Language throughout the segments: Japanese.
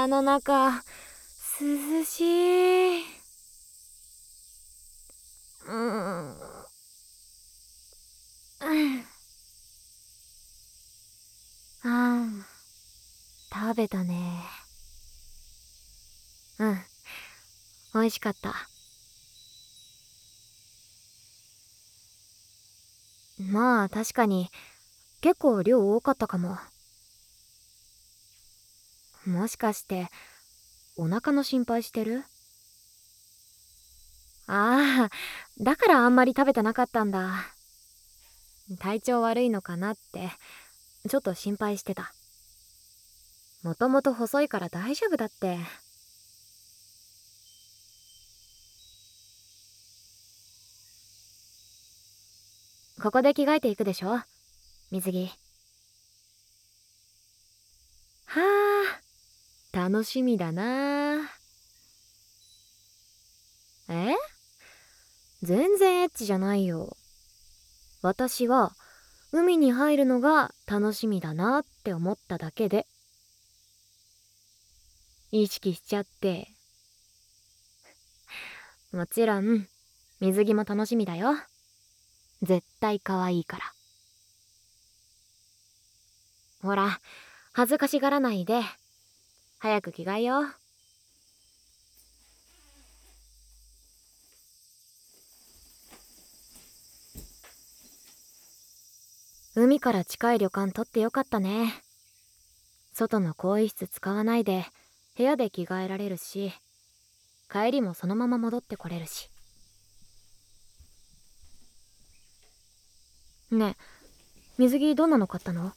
屋の中涼しい。うんあ食べたね。美味しかった。まあ確かに結構量多かったかも。もしかしてお腹の心配してる？ああ、だからあんまり食べてなかったんだ。体調悪いのかなってちょっと心配してた。もともと細いから大丈夫だって。ここで着替えていくでしょ、水着。はあ、楽しみだな。え？全然エッチじゃないよ。私は海に入るのが楽しみだなって思っただけで意識しちゃって。もちろん水着も楽しみだよ。絶対可愛いから。ほら、恥ずかしがらないで早く着替えよう。海から近い旅館取ってよかったね。外の更衣室使わないで部屋で着替えられるし、帰りもそのまま戻ってこれるし。ねえ、水着どんなの買ったの？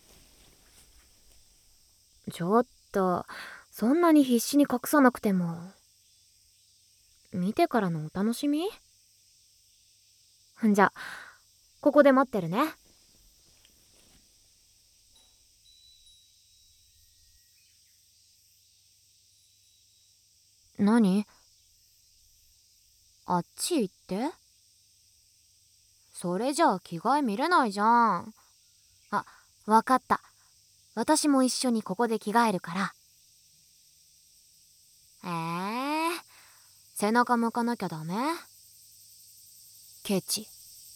ちょっと、そんなに必死に隠さなくても。見てからのお楽しみ？じゃ、ここで待ってるね。何？あっち行って？それじゃあ着替え見れないじゃん。あ、わかった。私も一緒にここで着替えるから。背中向かなきゃダメ？ケチ。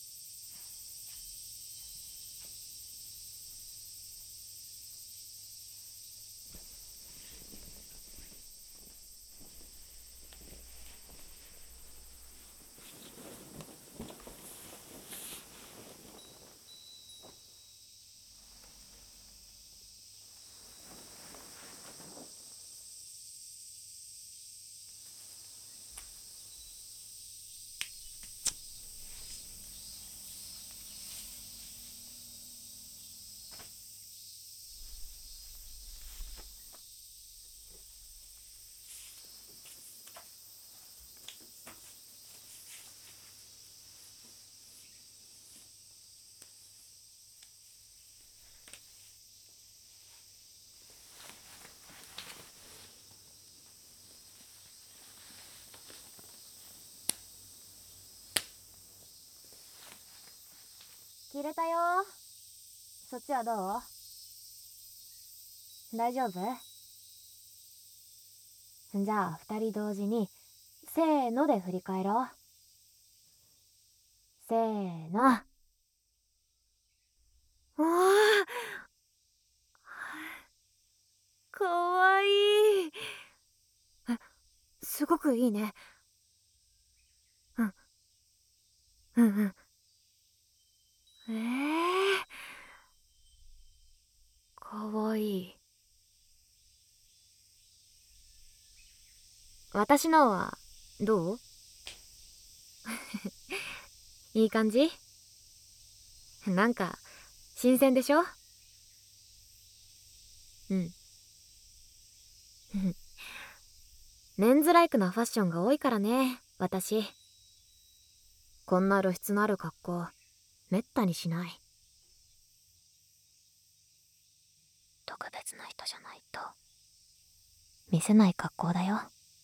着れたよ。そっちはどう？大丈夫？じゃあ二人同時にせーので振り返ろう。せーの。わあ、かわいい。すごくいいね。うんうんうん。かわいい。私のはどう？いい感じ？なんか新鮮でしょ？うん。メンズライクなファッションが多いからね、私。こんな露出のある格好めったにしない。特別な人じゃないと見せない格好だよ。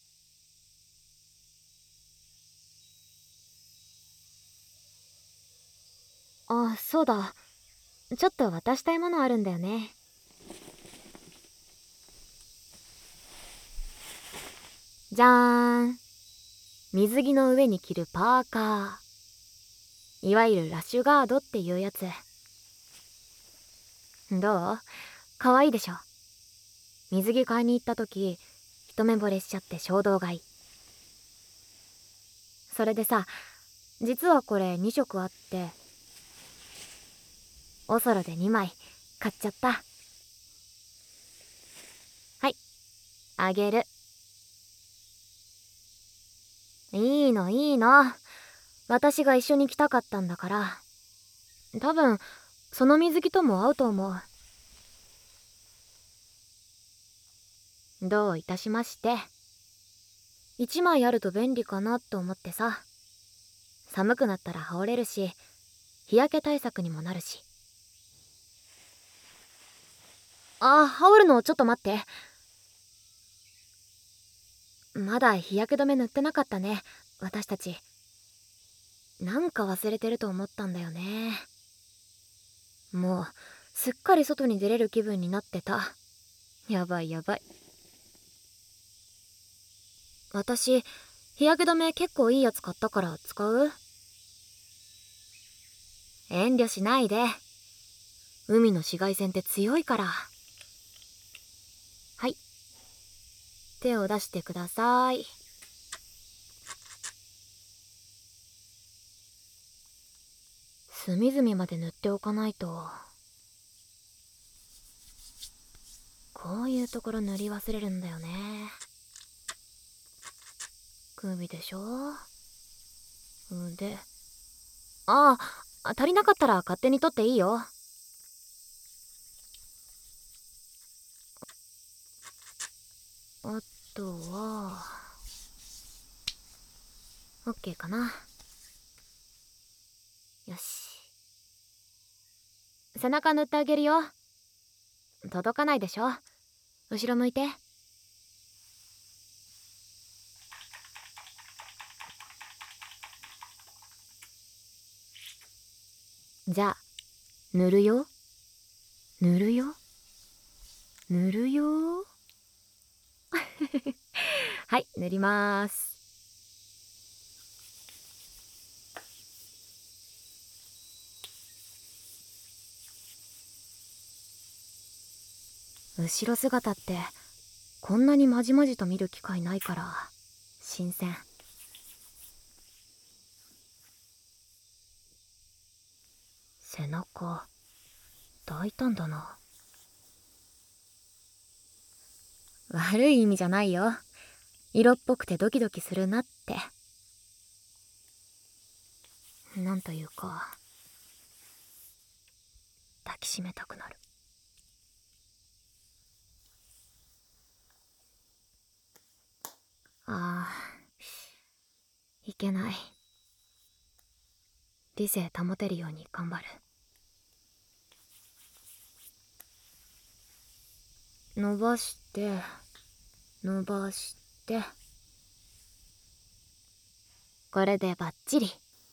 あ、そうだ。ちょっと渡したいものあるんだよね。 じゃーん。水着の上に着るパーカー。いわゆるラッシュガードっていうやつ。どう？かわいいでしょ。水着買いに行った時、一目惚れしちゃって衝動買い。それでさ、実はこれ2色あって、おそろで2枚買っちゃった。はい、あげる。いいのいいの。私が一緒に来たかったんだから。多分その水着とも合うと思う。どういたしまして。1枚あると便利かなと思ってさ。寒くなったら羽織れるし、日焼け対策にもなるし。羽織るのちょっと待って。まだ日焼け止め塗ってなかったね、私たち。なんか忘れてると思ったんだよね。もうすっかり外に出れる気分になってた。やばいやばい。私日焼け止め結構いいやつ買ったから使う？遠慮しないで。海の紫外線って強いから。はい、手を出してください。隅々まで塗っておかないと。こういうところ塗り忘れるんだよね。首でしょ、腕。足りなかったら勝手に取っていいよ。あとはオッケーかな。よし、背中塗ってあげるよ。届かないでしょ。後ろ向いて。じゃあ塗るよ。塗るよ。塗るよ。はい、塗ります。後ろ姿ってこんなにまじまじと見る機会ないから新鮮。背中大胆だな。悪い意味じゃないよ。色っぽくてドキドキするなって。なんというか抱きしめたくなる。いけない。理性保てるように頑張る。伸ばして伸ばして、これでバッチリ。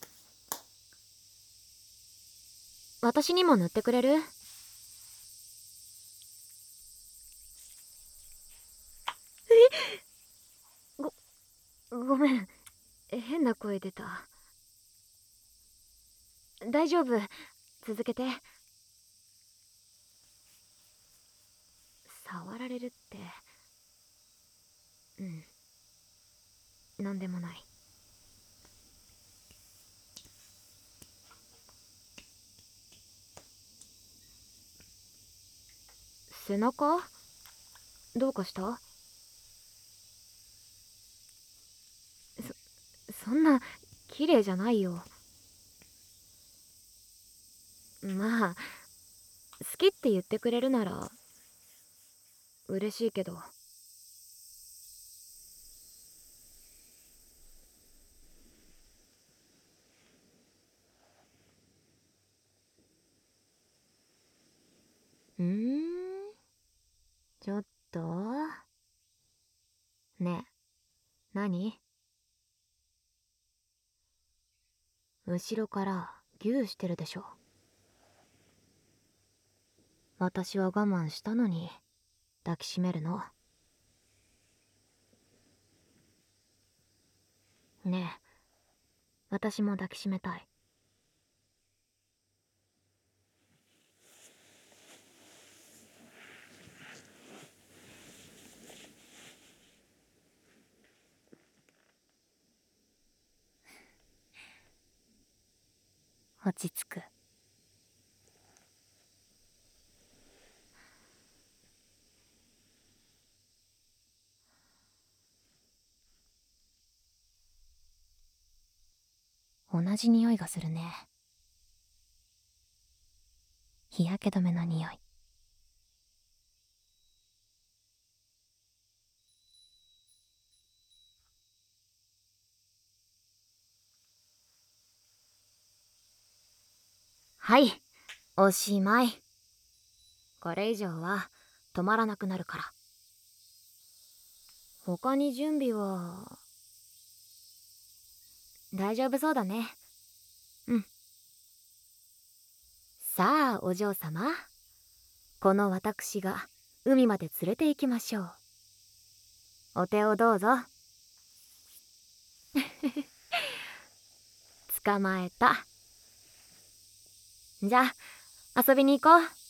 私にも塗ってくれる？ごめん、変な声出た。大丈夫、続けて。触られるって、なんでもない。背中どうかした？そんな綺麗じゃないよ。まあ好きって言ってくれるなら嬉しいけど。ちょっとねえ、何？後ろからギューしてるでしょ。私は我慢したのに抱きしめるの。 ねえ、私も抱きしめたい。落ち着く。同じ匂いがするね。日焼け止めの匂い。はい、おしまい。これ以上は止まらなくなるから。他に準備は大丈夫そうだね。うん。さあお嬢様、この私が海まで連れて行きましょう。お手をどうぞ。捕まえた。じゃあ遊びに行こう。